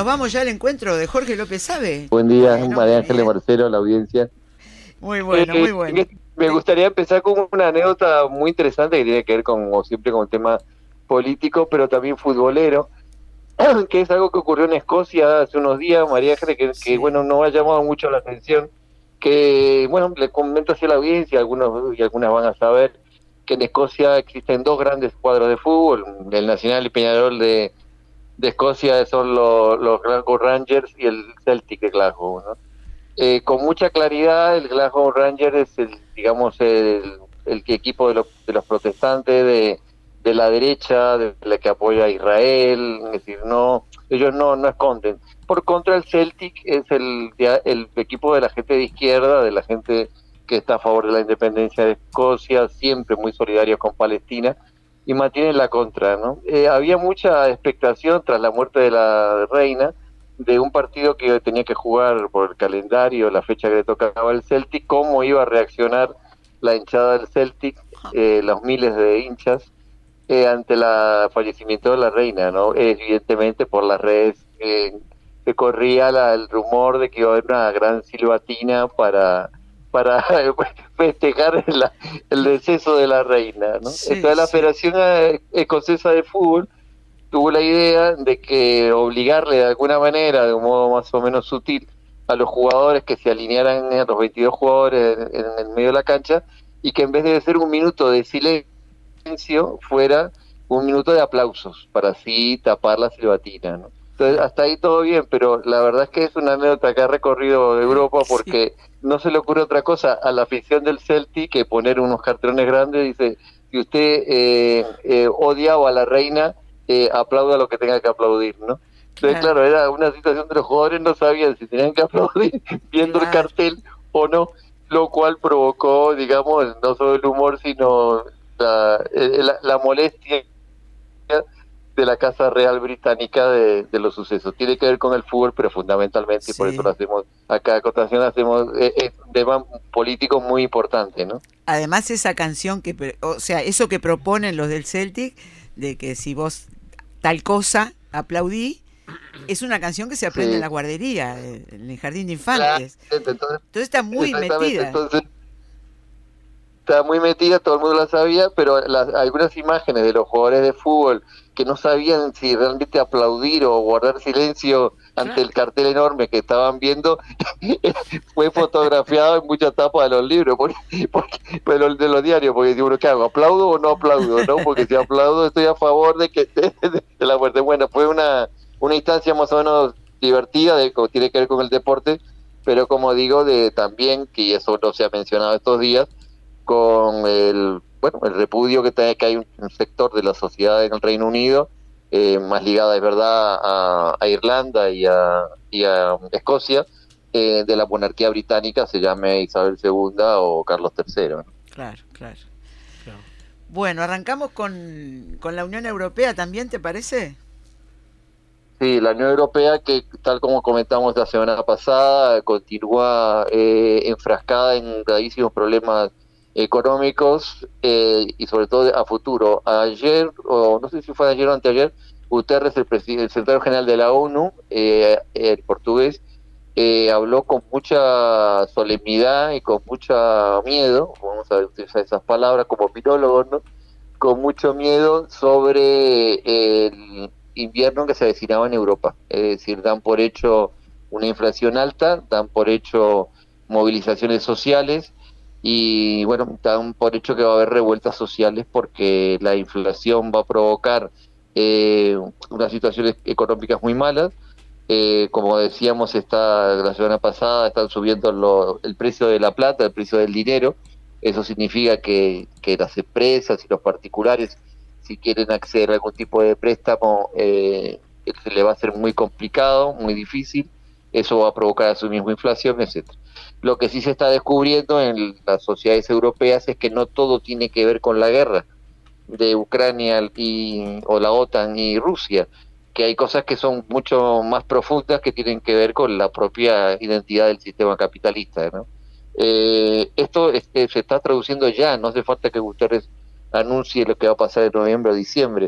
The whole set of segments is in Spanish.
vamos ya al encuentro de Jorge López Sabe. Buen día, Bueno, María muy Ángeles bien. Marcelo, la audiencia. Muy bueno, muy bueno. Me gustaría empezar con una anécdota muy interesante que tiene que ver con, como siempre, con el tema político, pero también futbolero, que es algo que ocurrió en Escocia hace unos días, María Ángeles, que Sí. bueno, no ha llamado mucho la atención, que bueno, le comento hacia la audiencia, algunos y algunas van a saber que en Escocia existen dos grandes cuadros de fútbol, el Nacional y Peñarol de Escocia son los Glasgow Rangers y el Celtic de Glasgow, ¿no? Con mucha claridad, el Glasgow Rangers es el equipo de los protestantes de la derecha, de la que apoya a Israel, es decir, ellos no esconden. Por contra, el Celtic es el equipo de la gente de izquierda, de la gente que está a favor de la independencia de Escocia, siempre muy solidario con Palestina, y mantienen la contra, ¿no? Había mucha expectación tras la muerte de la reina, de un partido que tenía que jugar por el calendario, la fecha que le tocaba al Celtic, cómo iba a reaccionar la hinchada del Celtic, los miles de hinchas, ante el fallecimiento de la reina, ¿no? Evidentemente por las redes se corría el rumor de que iba a haber una gran silbatina para festejar el deceso de la reina, ¿no? Sí, Entonces la sí. Federación Escocesa de Fútbol tuvo la idea de que obligarle de alguna manera, de un modo más o menos sutil, a los jugadores que se alinearan, a los 22 jugadores en el medio de la cancha, y que en vez de ser un minuto de silencio, fuera un minuto de aplausos, para así tapar la silbatina, ¿no? Entonces, hasta ahí todo bien, pero la verdad es que es una anécdota que ha recorrido Europa, Sí. porque no se le ocurre otra cosa a la afición del Celtic que poner unos cartelones grandes. Dice: si usted odia a la reina, aplauda lo que tenga que aplaudir, ¿no? Entonces, Claro, claro, era una situación de los jugadores no sabían si tenían que aplaudir viendo el claro. cartel o no, lo cual provocó, digamos, no solo el humor, sino la molestia de la Casa Real Británica de los sucesos. Tiene que ver con el fútbol, pero fundamentalmente, y por eso lo Sí. hacemos acá a cotación, hacemos un tema político muy importante, ¿no? Además esa canción o sea, eso que proponen los del Celtic, de que si vos tal cosa aplaudí, es una canción que se aprende en Sí, la guardería, en el jardín de claro, infantes. entonces, Entonces está muy exactamente, metida. entonces estaba muy metida, todo el mundo la sabía, pero algunas imágenes de los jugadores de fútbol que no sabían si realmente aplaudir o guardar silencio ante Claro. el cartel enorme que estaban viendo, fue fotografiado en muchas tapas de los libros, de los diarios, porque digo, ¿qué hago? ¿Aplaudo o no aplaudo? ¿No? Porque si aplaudo estoy a favor de la muerte. Bueno, fue una instancia más o menos divertida, tiene que ver con el deporte, pero como digo, también, que eso no se ha mencionado estos días, con el repudio que hay un sector de la sociedad en el Reino Unido, más ligada, es verdad, a Irlanda y a Escocia, de la monarquía británica, se llame Isabel II o Carlos III, ¿no? Claro, claro. Claro. Bueno, arrancamos con la Unión Europea también, ¿te parece? Sí, la Unión Europea, que tal como comentamos la semana pasada, continúa enfrascada en gravísimos problemas económicos, y sobre todo a futuro. Ayer, o no sé si fue ayer o anteayer, Guterres, el secretario general de la ONU, el portugués, habló con mucha solemnidad y con mucho miedo, vamos a utilizar esas palabras como pirólogo, ¿no? Con mucho miedo sobre el invierno que se avecinaba en Europa. Es decir, dan por hecho una inflación alta, dan por hecho movilizaciones sociales y, bueno, dan por hecho que va a haber revueltas sociales porque la inflación va a provocar unas situaciones económicas muy malas. Como decíamos la semana pasada, están subiendo el precio de la plata, el precio del dinero. Eso significa que las empresas y los particulares, si quieren acceder a algún tipo de préstamo, se le va a hacer muy complicado, muy difícil. Eso va a provocar a su misma inflación, etcétera. Lo que sí se está descubriendo en las sociedades europeas es que no todo tiene que ver con la guerra de Ucrania o la OTAN y Rusia, que hay cosas que son mucho más profundas que tienen que ver con la propia identidad del sistema capitalista, ¿no? Esto se está traduciendo ya, no hace falta que Guterres anuncie lo que va a pasar en noviembre o diciembre.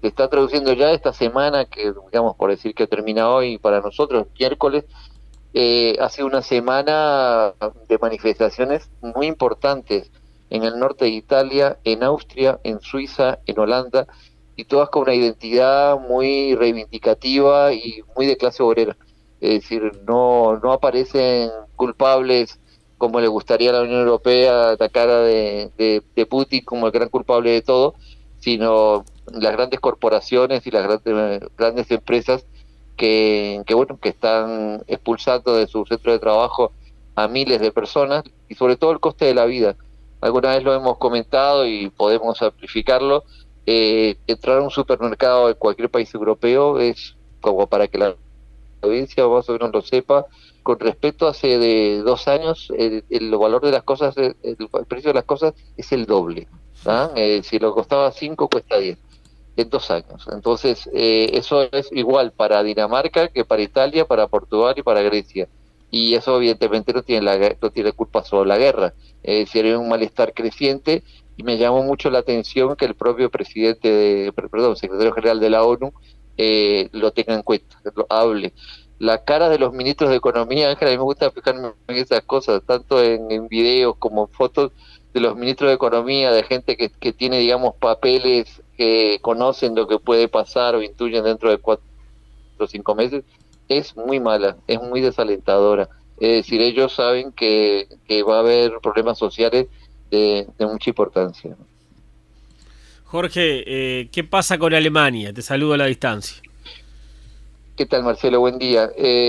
se está traduciendo ya esta semana, que digamos por decir que termina hoy para nosotros, miércoles, ha sido una semana de manifestaciones muy importantes en el norte de Italia, en Austria, en Suiza, en Holanda, y todas con una identidad muy reivindicativa y muy de clase obrera. Es decir, no aparecen culpables como le gustaría a la Unión Europea, la cara de Putin como el gran culpable de todo, sino las grandes corporaciones y las grandes empresas que están expulsando de su centro de trabajo a miles de personas, y sobre todo el coste de la vida. Alguna vez lo hemos comentado y podemos amplificarlo. Entrar a un supermercado en cualquier país europeo es, como para que la audiencia más o menos lo sepa, con respecto a hace de 2 años, el valor de las cosas, el precio de las cosas es el doble. Si lo costaba 5, cuesta 10 en 2 años. Entonces, eso es igual para Dinamarca que para Italia, para Portugal y para Grecia. Y eso evidentemente no tiene culpa solo la guerra. Si hay un malestar creciente, y me llamó mucho la atención que el propio secretario general de la ONU lo tenga en cuenta, lo hable. La cara de los ministros de Economía, Ángela, a mí me gusta fijarme en esas cosas, tanto en videos como en fotos de los ministros de Economía, de gente que tiene, digamos, papeles que conocen lo que puede pasar o intuyen dentro de 4 o 5 meses, es muy mala, es muy desalentadora. Es decir, ellos saben que va a haber problemas sociales de mucha importancia. Jorge, ¿qué pasa con Alemania? Te saludo a la distancia. ¿Qué tal, Marcelo? Buen día.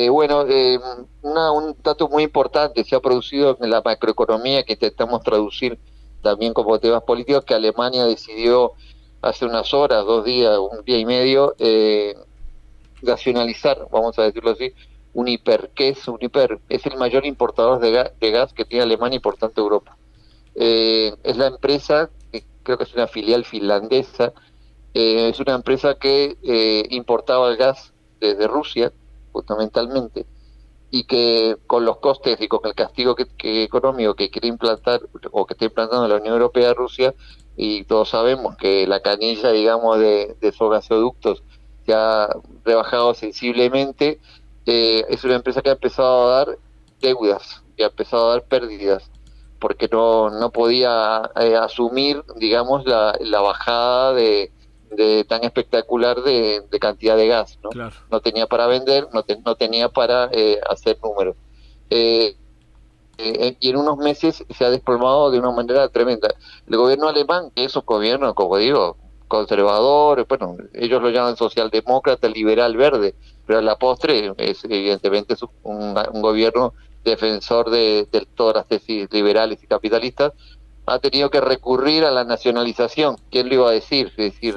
Un dato muy importante se ha producido en la macroeconomía que intentamos traducir también como temas políticos, que Alemania decidió hace unas horas, 2 días, 1 día y medio, nacionalizar, vamos a decirlo así, Uniper. ¿Qué es Uniper? Es el mayor importador de gas que tiene Alemania y por tanto Europa. Es la empresa, que creo que es una filial finlandesa, es una empresa que importaba el gas desde Rusia, fundamentalmente, y que con los costes y con el castigo económico que quiere implantar o que está implantando la Unión Europea a Rusia, y todos sabemos que la canilla, digamos, de esos gasoductos se ha rebajado sensiblemente, es una empresa que ha empezado a dar deudas, que ha empezado a dar pérdidas, porque no podía asumir, digamos, la bajada de tan espectacular de cantidad de gas, ¿no? Claro. No tenía para vender, no tenía para hacer números. Y en unos meses se ha desplomado de una manera tremenda. El gobierno alemán, que es un gobierno, como digo, conservador, bueno, ellos lo llaman socialdemócrata, liberal, verde, pero a la postre evidentemente es un gobierno defensor de todas las tesis liberales y capitalistas, ha tenido que recurrir a la nacionalización. ¿Quién lo iba a decir? Es decir,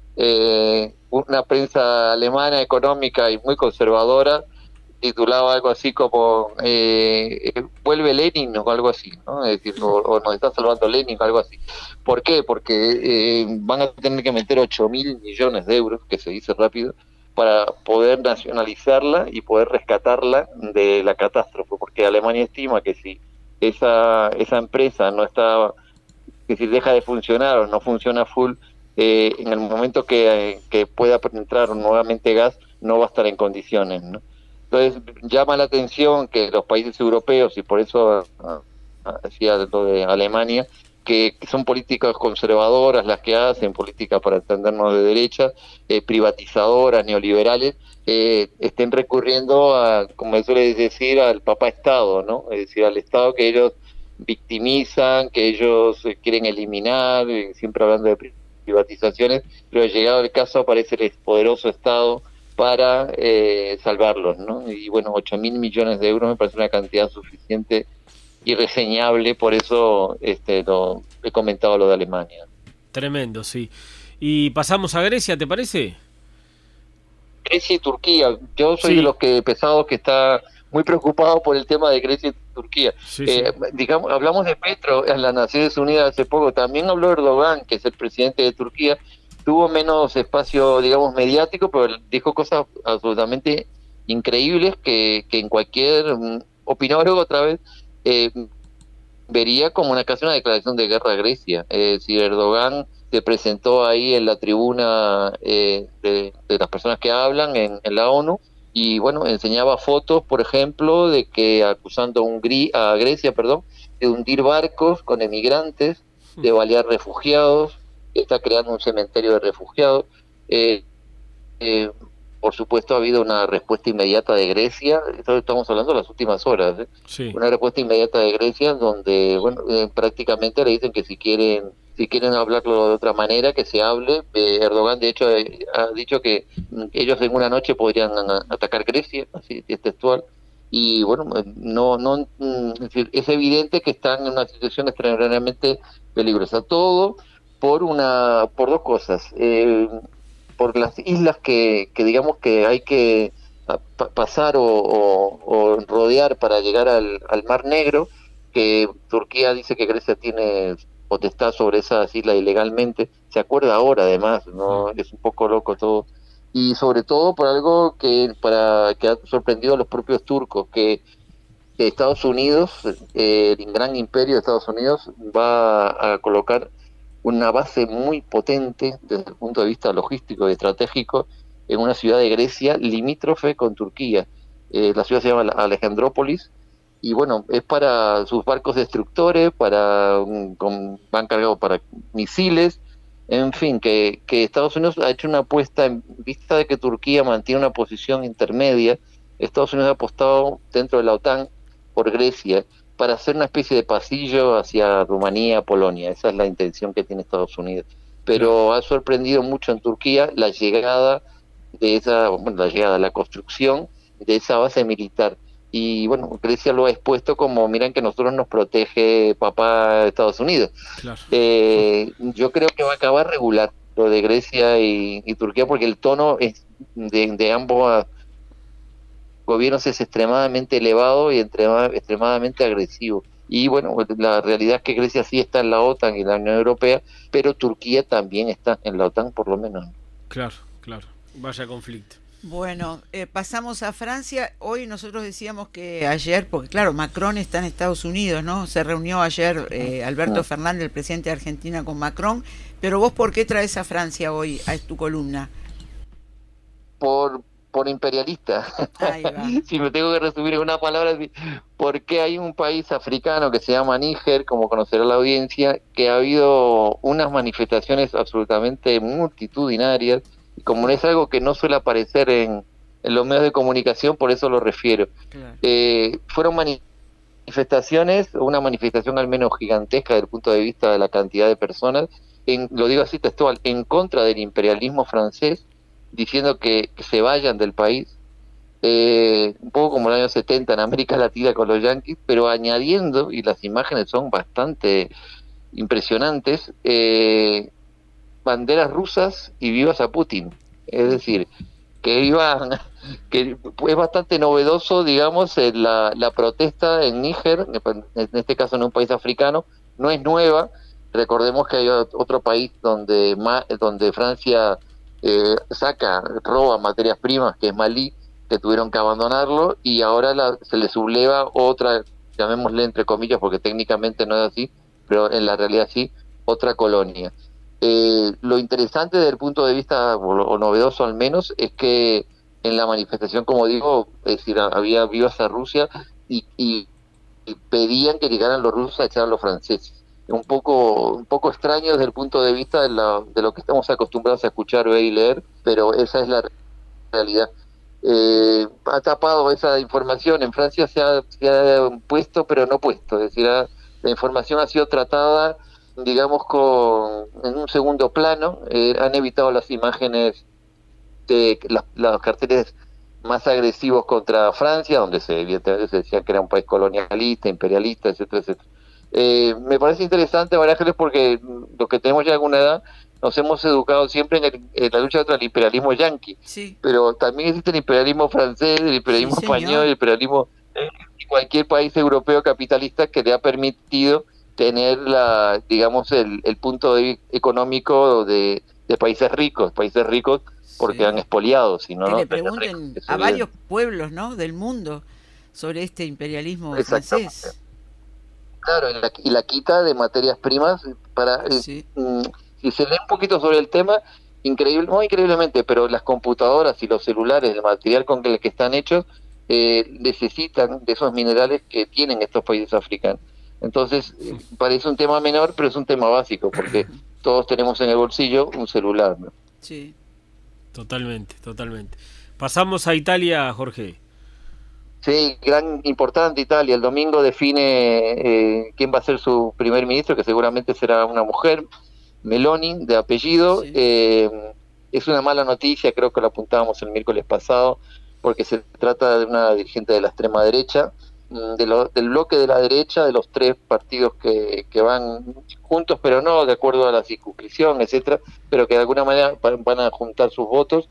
una prensa alemana económica y muy conservadora titulaba algo así como vuelve Lenin o algo así, ¿no? Es decir, o nos está salvando Lenin o algo así. ¿Por qué? Porque van a tener que meter 8.000 millones de euros, que se dice rápido, para poder nacionalizarla y poder rescatarla de la catástrofe, porque Alemania estima que si esa empresa no está, que si deja de funcionar o no funciona full, en el momento que pueda entrar nuevamente gas, no va a estar en condiciones, ¿no? Entonces llama la atención que los países europeos, y por eso decía lo de Alemania, que son políticas conservadoras las que hacen, políticas para entendernos de derecha, privatizadoras, neoliberales, estén recurriendo a, como se suele decir, al papá Estado, ¿no? Es decir, al Estado que ellos victimizan, que ellos quieren eliminar, siempre hablando de privatizaciones, pero llegado el caso aparece el poderoso Estado para salvarlos, ¿no? Y bueno, 8.000 millones de euros me parece una cantidad suficiente y reseñable, por eso lo he comentado lo de Alemania. Tremendo, sí. Y pasamos a Grecia, ¿te parece? Grecia y Turquía. Yo soy de los pesados que está muy preocupado por el tema de Grecia y Turquía. Sí. Digamos, hablamos de Petro en las Naciones Unidas hace poco, también habló Erdogan, que es el presidente de Turquía, tuvo menos espacio, digamos, mediático, pero dijo cosas absolutamente increíbles que en cualquier opinólogo otra vez vería como casi una declaración de guerra a Grecia. Si Erdogan se presentó ahí en la tribuna de las personas que hablan en la ONU, y bueno, enseñaba fotos, por ejemplo, de que acusando a Grecia, perdón, de hundir barcos con emigrantes, de balear refugiados, que está creando un cementerio de refugiados. Eh, eh, por supuesto, ha habido una respuesta inmediata de Grecia, esto estamos hablando de las últimas horas, Sí. una respuesta inmediata de Grecia donde, bueno, prácticamente le dicen que si quieren hablarlo de otra manera, que se hable. Erdogan, de hecho, ha dicho que ellos en una noche podrían atacar Grecia, así es textual. Y bueno, es decir, es evidente que están en una situación extraordinariamente peligrosa. Todo por dos cosas. Por las islas que digamos que hay que pasar o rodear para llegar al Mar Negro, que Turquía dice que Grecia tiene potestad sobre esas islas ilegalmente. Se acuerda ahora, además, no es un poco loco todo. Y sobre todo por algo que ha sorprendido a los propios turcos, que Estados Unidos, el gran imperio de Estados Unidos, va a colocar una base muy potente desde el punto de vista logístico y estratégico en una ciudad de Grecia limítrofe con Turquía. La ciudad se llama Alejandrópolis, y bueno, es para sus barcos destructores, van cargados para misiles, en fin, que Estados Unidos ha hecho una apuesta en vista de que Turquía mantiene una posición intermedia. Estados Unidos ha apostado dentro de la OTAN por Grecia, para hacer una especie de pasillo hacia Rumanía, Polonia. Esa es la intención que tiene Estados Unidos. Pero ha sorprendido mucho en Turquía la llegada la construcción de esa base militar. Y bueno, Grecia lo ha expuesto como, miren que nosotros nos protege papá Estados Unidos. Claro. Yo creo que va a acabar regular lo de Grecia y Turquía, porque el tono es de ambos gobiernos es extremadamente elevado y extremadamente agresivo. Y bueno, la realidad es que Grecia sí está en la OTAN y la Unión Europea, pero Turquía también está en la OTAN, por lo menos. Claro. Vaya conflicto. Bueno, pasamos a Francia. Hoy nosotros decíamos que ayer, porque claro, Macron está en Estados Unidos, ¿no? Se reunió ayer Alberto Fernández, el presidente de Argentina, con Macron. Pero vos, ¿por qué traes a Francia hoy a tu columna? Por imperialista. Ahí va. Si me tengo que resumir en una palabra, porque hay un país africano que se llama Níger, como conocerá la audiencia, que ha habido unas manifestaciones absolutamente multitudinarias, y como no es algo que no suele aparecer en los medios de comunicación, por eso lo refiero. Claro. Fueron manifestaciones, una manifestación al menos gigantesca desde el punto de vista de la cantidad de personas, lo digo así textual, en contra del imperialismo francés, diciendo que se vayan del país, un poco como en el año 70 en América Latina con los yanquis, pero añadiendo, y las imágenes son bastante impresionantes, banderas rusas y vivas a Putin. Es decir, que es bastante novedoso, digamos, la protesta en Níger, en este caso en un país africano, no es nueva. Recordemos que hay otro país donde Francia roba materias primas, que es Malí, que tuvieron que abandonarlo, y ahora se le subleva otra, llamémosle entre comillas, porque técnicamente no es así, pero en la realidad sí, otra colonia. Lo interesante desde el punto de vista, o novedoso al menos, es que en la manifestación, como digo, es decir, había vivas a Rusia y pedían que llegaran los rusos a echar a los franceses. Un poco extraño desde el punto de vista de lo que estamos acostumbrados a escuchar, ver y leer, pero esa es la realidad. Ha tapado esa información. En Francia se ha puesto, pero no puesto. Es decir, la información ha sido tratada, digamos, en un segundo plano. Han evitado las imágenes de los carteles más agresivos contra Francia, donde evidentemente se decía que era un país colonialista, imperialista, etcétera, etcétera. Me parece interesante, María Ángeles, porque los que tenemos ya alguna edad nos hemos educado siempre en la lucha contra el imperialismo yanqui, sí, pero también existe el imperialismo francés, el imperialismo español, el imperialismo de cualquier país europeo capitalista que le ha permitido tener digamos el punto económico de países ricos porque sí, han expoliado, si no, que no le pregunten a varios pueblos, ¿no?, del mundo sobre este imperialismo francés. Claro, y la quita de materias primas para Sí. si se lee un poquito sobre el tema, no increíblemente, pero las computadoras y los celulares, el material con el que están hechos, necesitan de esos minerales que tienen estos países africanos. Entonces, parece un tema menor, pero es un tema básico, porque todos tenemos en el bolsillo un celular, ¿no? Sí. Totalmente, totalmente. Pasamos a Italia, Jorge. Sí, importante Italia. El domingo define quién va a ser su primer ministro, que seguramente será una mujer, Meloni, de apellido. Sí. Es una mala noticia, creo que lo apuntábamos el miércoles pasado, porque se trata de una dirigente de la extrema derecha, del bloque de la derecha, de los tres partidos que van juntos, pero no de acuerdo a la circunscripción, etcétera, pero que de alguna manera van a juntar sus votos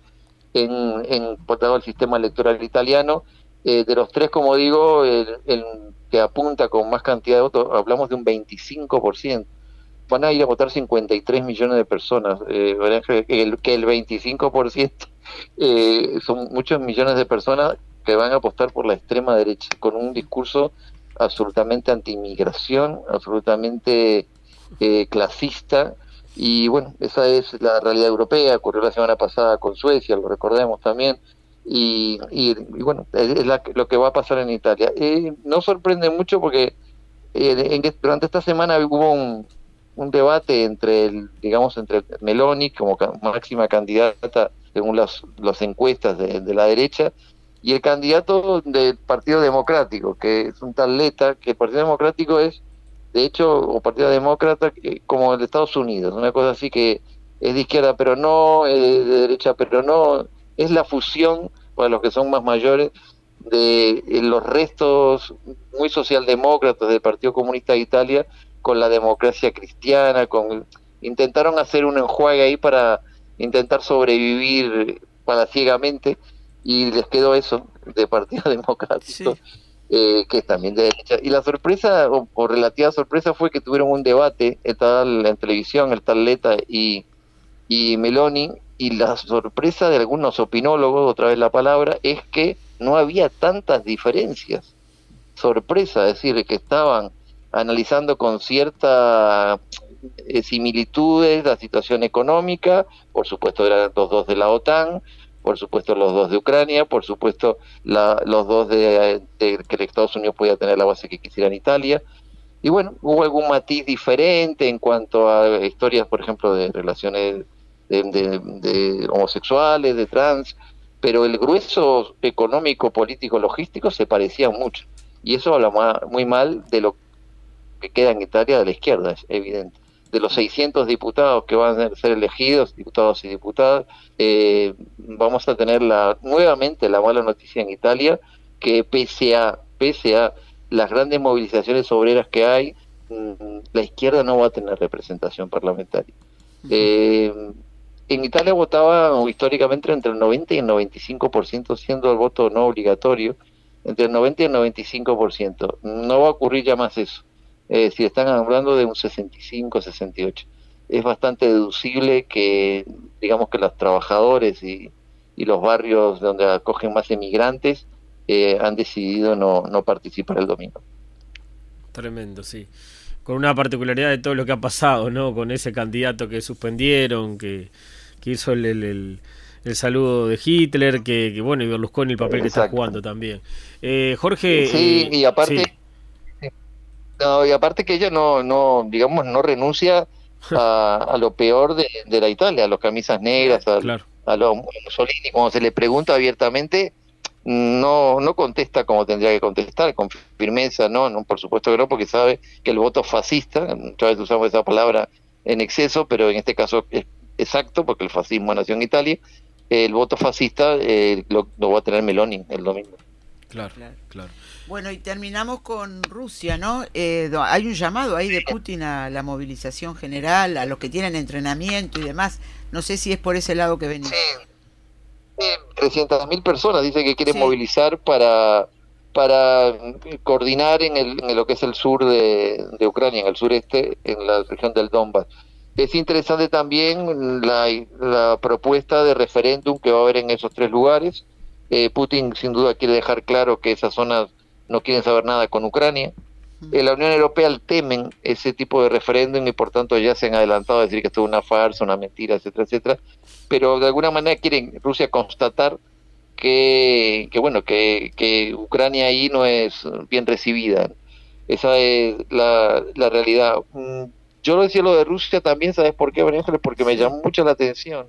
por todo el sistema electoral italiano. De los tres, como digo, el que apunta con más cantidad de votos, hablamos de un 25%. Van a ir a votar 53 millones de personas, que el 25% son muchos millones de personas que van a apostar por la extrema derecha, con un discurso absolutamente anti-inmigración, absolutamente clasista. Y bueno, esa es la realidad europea. Ocurrió la semana pasada con Suecia, lo recordemos también. Y bueno, es lo que va a pasar en Italia. No sorprende mucho porque durante esta semana hubo un debate entre Meloni como máxima candidata según las encuestas de la derecha, y el candidato del Partido Democrático, que es un tal Letta, que el Partido Democrático es, de hecho, o Partido Demócrata, como el de Estados Unidos, una cosa así que es de izquierda pero no, de derecha pero no, es la fusión, para los que son más mayores, de los restos muy socialdemócratas del Partido Comunista de Italia con la democracia cristiana, intentaron hacer un enjuague ahí para intentar sobrevivir palaciegamente, y les quedó eso de Partido Democrático, Sí. Que es también de derecha. Y la sorpresa, o relativa sorpresa, fue que tuvieron un debate en televisión, el tal Letta y Meloni, y la sorpresa de algunos opinólogos, otra vez la palabra, es que no había tantas diferencias. Sorpresa, es decir, que estaban analizando con cierta similitudes la situación económica, por supuesto eran los dos de la OTAN, por supuesto los dos de Ucrania, por supuesto los dos de que Estados Unidos podía tener la base que quisiera en Italia. Y bueno, hubo algún matiz diferente en cuanto a historias, por ejemplo, de relaciones de homosexuales, de trans, pero el grueso económico, político, logístico se parecía mucho. Y eso habla muy mal de lo que queda en Italia de la izquierda, es evidente. De los 600 diputados que van a ser elegidos, diputados y diputadas, vamos a tener nuevamente la mala noticia en Italia, que pese a las grandes movilizaciones obreras que hay, la izquierda no va a tener representación parlamentaria. En Italia votaba históricamente entre el 90 y el 95%, siendo el voto no obligatorio, entre el 90 y el 95%. No va a ocurrir ya más eso. Si están hablando de un 65, 68. Es bastante deducible que, digamos que los trabajadores y los barrios donde acogen más emigrantes han decidido no participar el domingo. Tremendo, sí. Con una particularidad de todo lo que ha pasado, ¿no? Con ese candidato que suspendieron, que hizo el saludo de Hitler, que bueno, y Berlusconi el papel que está jugando también. Jorge... Sí, y aparte... Sí. No, y aparte que ella no renuncia a lo peor de la Italia, a los camisas negras, claro. a los Mussolini. Cuando se le pregunta abiertamente, no contesta como tendría que contestar, con firmeza, no, por supuesto que no, porque sabe que el voto fascista, muchas veces usamos esa palabra en exceso, pero en este caso es exacto, porque el fascismo nació en Italia, el voto fascista lo va a tener Meloni el domingo. Claro. Bueno, y terminamos con Rusia, ¿no? Hay un llamado ahí de Putin a la movilización general, a los que tienen entrenamiento y demás. No sé si es por ese lado que venís. Sí, 300.000 personas dice que quiere movilizar para coordinar en lo que es el sur de Ucrania, en el sureste, en la región del Donbass. Es interesante también la propuesta de referéndum que va a haber en esos tres lugares. Putin sin duda quiere dejar claro que esas zonas no quieren saber nada con Ucrania, La Unión Europea temen ese tipo de referéndum y por tanto ya se han adelantado a decir que esto es una farsa, una mentira, etcétera, etcétera. Pero de alguna manera quieren Rusia constatar que Ucrania ahí no es bien recibida. Esa es la realidad. Yo lo decía lo de Rusia también, ¿sabes por qué, María Ángeles? Porque me llamó mucho la atención.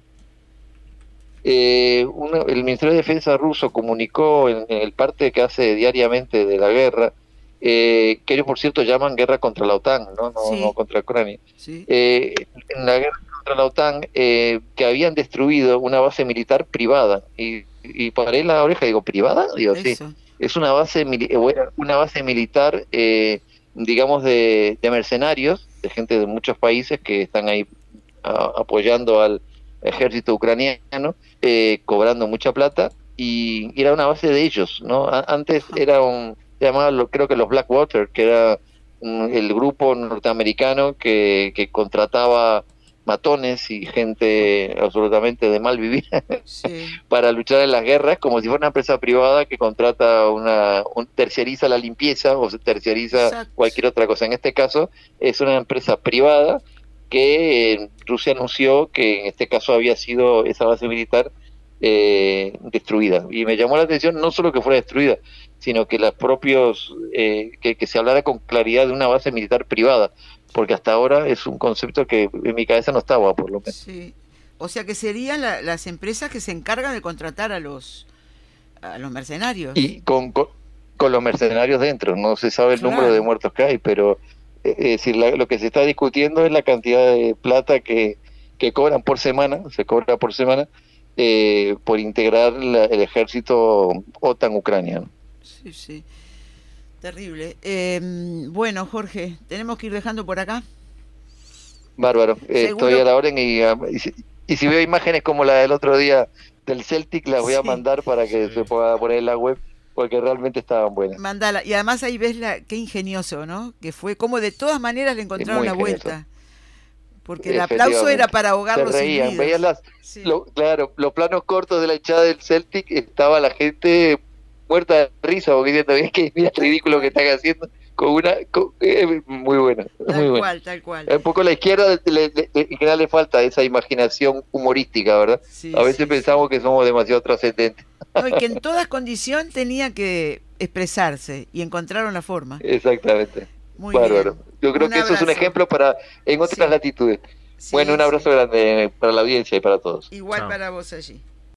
El Ministerio de Defensa ruso comunicó en el parte que hace diariamente de la guerra, que ellos por cierto llaman guerra contra la OTAN, no contra Ucrania. Sí. En la guerra contra la OTAN, que habían destruido una base militar privada, y paré la oreja y digo, ¿privada? Digo, Eso. sí, es una base militar, digamos, de mercenarios, de gente de muchos países que están ahí apoyando al ejército ucraniano, cobrando mucha plata, y era una base de ellos, ¿no? Antes era se llamaba, creo que los Blackwater, que era el grupo norteamericano que contrataba matones y gente absolutamente de mal vivir para luchar en las guerras, como si fuera una empresa privada que contrata terciariza la limpieza o se terciariza cualquier otra cosa. En este caso es una empresa privada que Rusia anunció que en este caso había sido esa base militar destruida. Y me llamó la atención no solo que fuera destruida, sino que que se hablara con claridad de una base militar privada, porque hasta ahora es un concepto que en mi cabeza no estaba, por lo menos. Sí. O sea que serían las empresas que se encargan de contratar a los mercenarios. Y con los mercenarios dentro, no se sabe el número de muertos que hay, pero es decir, lo que se está discutiendo es la cantidad de plata que cobran por semana, se cobra por semana, por integrar el ejército OTAN Ucrania. Sí, sí. Terrible. Bueno, Jorge, tenemos que ir dejando por acá. Bárbaro. Estoy a la orden y si veo imágenes como la del otro día del Celtic, las voy a mandar para que se pueda poner en la web, porque realmente estaban buenas. Mandala. Y además ahí ves qué ingenioso, ¿no? Que fue como de todas maneras le encontraron la vuelta. Porque el aplauso era para ahogar los silbidos. Veían los planos cortos de la hinchada del Celtic, estaba la gente muerta de risa, porque diciendo, es que mira el ridículo que están haciendo, muy bueno. Tal cual. Un poco a la izquierda en general le falta esa imaginación humorística, ¿verdad? Sí, a veces pensamos que somos demasiado trascendentes. No, y que en todas condiciones tenía que expresarse, y encontraron la forma. Exactamente. Muy bárbaro. bien. Yo creo que eso es un ejemplo en otras latitudes. Sí, bueno, un abrazo grande para la audiencia y para todos. Igual para vos allí.